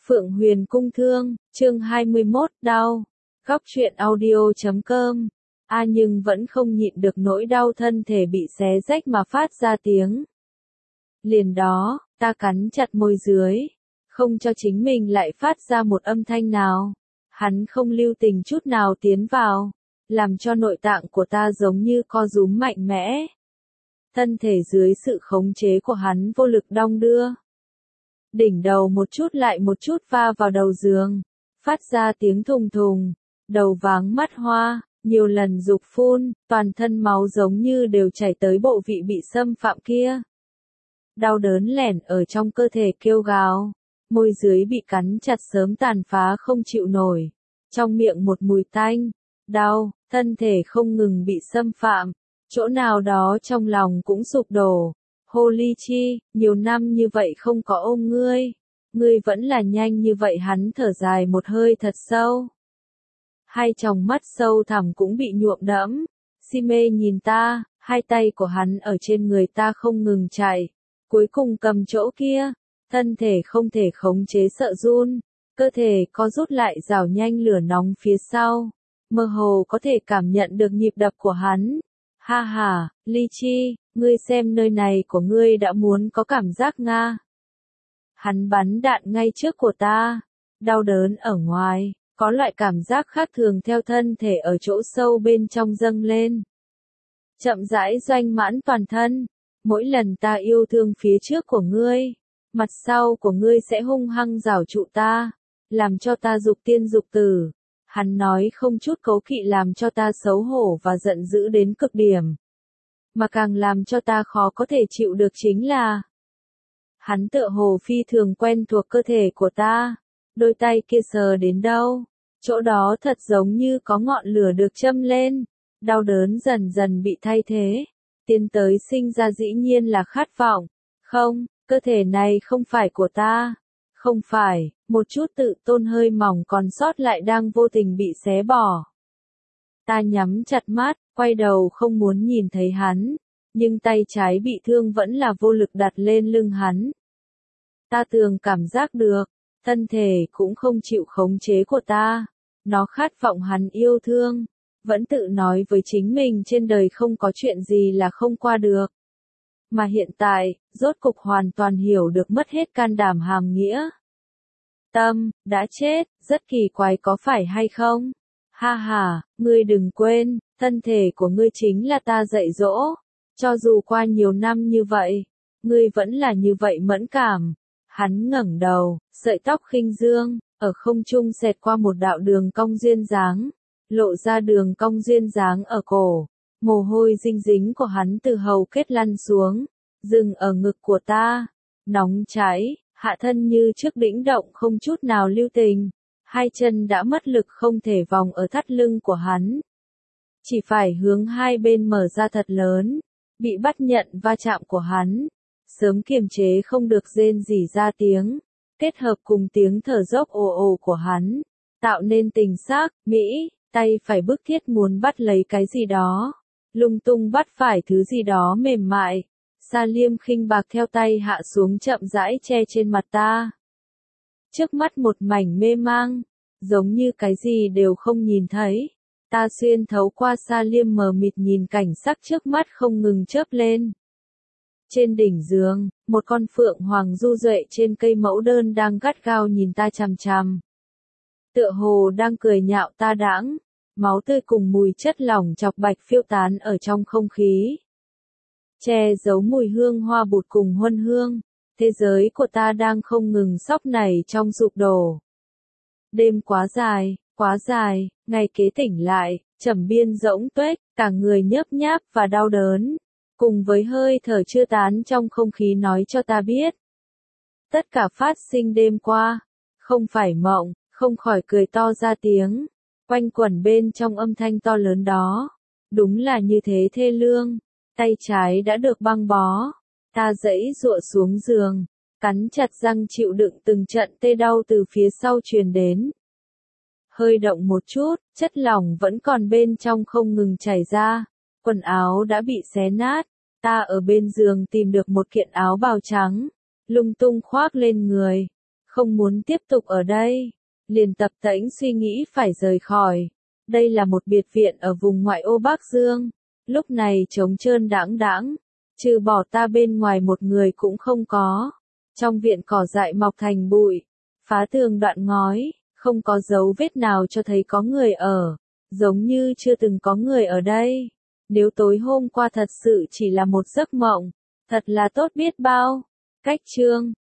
Phượng Huyền Cung Thương, chương 21, đau. Góc truyện audio.com. Nhưng vẫn không nhịn được nỗi đau thân thể bị xé rách mà phát ra tiếng. Liền đó, ta cắn chặt môi dưới, không cho chính mình lại phát ra một âm thanh nào. Hắn không lưu tình chút nào tiến vào, làm cho nội tạng của ta giống như co rúm mạnh mẽ. Thân thể dưới sự khống chế của hắn vô lực đong đưa. Đỉnh đầu một chút lại một chút va vào đầu giường, phát ra tiếng thùng thùng, đầu váng mắt hoa, nhiều lần dục phun, toàn thân máu giống như đều chảy tới bộ vị bị xâm phạm kia. Đau đớn lẻn ở trong cơ thể kêu gào, môi dưới bị cắn chặt sớm tàn phá không chịu nổi, trong miệng một mùi tanh, đau, thân thể không ngừng bị xâm phạm, chỗ nào đó trong lòng cũng sụp đổ. Hồ Ly Chi, nhiều năm như vậy không có ôm ngươi vẫn là nhanh như vậy. Hắn thở dài một hơi thật sâu. Hai tròng mắt sâu thẳm cũng bị nhuộm đẫm. Si mê nhìn ta, hai tay của hắn ở trên người ta không ngừng chạy, cuối cùng cầm chỗ kia, thân thể không thể khống chế sợ run, cơ thể co rút lại rảo nhanh lửa nóng phía sau, mơ hồ có thể cảm nhận được nhịp đập của hắn. Ha ha, Ly Chi, ngươi xem nơi này của ngươi đã muốn có cảm giác nga. Hắn bắn đạn ngay trước của ta, đau đớn ở ngoài, có loại cảm giác khác thường theo thân thể ở chỗ sâu bên trong dâng lên. Chậm rãi doanh mãn toàn thân, mỗi lần ta yêu thương phía trước của ngươi, mặt sau của ngươi sẽ hung hăng giảo trụ ta, làm cho ta dục tiên dục tử. Hắn nói không chút cấu kỵ làm cho ta xấu hổ và giận dữ đến cực điểm. Mà càng làm cho ta khó có thể chịu được chính là hắn tựa hồ phi thường quen thuộc cơ thể của ta, đôi tay kia sờ đến đâu, chỗ đó thật giống như có ngọn lửa được châm lên, đau đớn dần dần bị thay thế, tiến tới sinh ra dĩ nhiên là khát vọng. Không, cơ thể này không phải của ta. Không phải, một chút tự tôn hơi mỏng còn sót lại đang vô tình bị xé bỏ. Ta nhắm chặt mắt, quay đầu không muốn nhìn thấy hắn, nhưng tay trái bị thương vẫn là vô lực đặt lên lưng hắn. Ta thường cảm giác được, thân thể cũng không chịu khống chế của ta, nó khát vọng hắn yêu thương, vẫn tự nói với chính mình trên đời không có chuyện gì là không qua được. Mà hiện tại, rốt cục hoàn toàn hiểu được mất hết can đảm hàm nghĩa. Tâm, đã chết, rất kỳ quái có phải hay không? Ha ha, ngươi đừng quên, thân thể của ngươi chính là ta dạy dỗ. Cho dù qua nhiều năm như vậy, ngươi vẫn là như vậy mẫn cảm. Hắn ngẩng đầu, sợi tóc khinh dương, ở không trung xẹt qua một đạo đường cong duyên dáng, lộ ra đường cong duyên dáng ở cổ. Mồ hôi dinh dính của hắn từ hầu kết lăn xuống, dừng ở ngực của ta, nóng cháy, hạ thân như trước đĩnh động không chút nào lưu tình, hai chân đã mất lực không thể vòng ở thắt lưng của hắn. Chỉ phải hướng hai bên mở ra thật lớn, bị bắt nhận va chạm của hắn, sớm kiềm chế không được rên rỉ ra tiếng, kết hợp cùng tiếng thở dốc ồ ồ của hắn, tạo nên tình xác, mỹ, tay phải bức thiết muốn bắt lấy cái gì đó. Lung tung bắt phải thứ gì đó mềm mại, Sa Liêm khinh bạc theo tay hạ xuống chậm rãi che trên mặt ta. Trước mắt một mảnh mê mang, giống như cái gì đều không nhìn thấy. Ta xuyên thấu qua Sa Liêm mờ mịt nhìn cảnh sắc trước mắt không ngừng chớp lên. Trên đỉnh giường, một con phượng hoàng du duệ trên cây mẫu đơn đang gắt gao nhìn ta chằm chằm. Tựa hồ đang cười nhạo ta đãng. Máu tươi cùng mùi chất lỏng chọc bạch phiêu tán ở trong không khí. Che giấu mùi hương hoa bụt cùng huân hương, thế giới của ta đang không ngừng sóc nảy trong sụp đổ. Đêm quá dài, ngày kế tỉnh lại, trầm biên rỗng tuếch, cả người nhớp nháp và đau đớn, cùng với hơi thở chưa tán trong không khí nói cho ta biết. Tất cả phát sinh đêm qua, không phải mộng, không khỏi cười to ra tiếng. Quanh quẩn bên trong âm thanh to lớn đó, đúng là như thế thê lương, tay trái đã được băng bó, ta giãy giụa xuống giường, cắn chặt răng chịu đựng từng trận tê đau từ phía sau truyền đến. Hơi động một chút, chất lỏng vẫn còn bên trong không ngừng chảy ra, quần áo đã bị xé nát, ta ở bên giường tìm được một kiện áo bào trắng, lung tung khoác lên người, không muốn tiếp tục ở đây, liền tập tễnh suy nghĩ phải rời khỏi. Đây là một biệt viện ở vùng ngoại ô Bắc Dương, lúc này trống trơn đãng đãng, trừ bỏ ta bên ngoài một người cũng không có. Trong viện cỏ dại mọc thành bụi, phá tường đoạn ngói, không có dấu vết nào cho thấy có người ở, giống như chưa từng có người ở đây. Nếu tối hôm qua thật sự chỉ là một giấc mộng, thật là tốt biết bao. Cách chương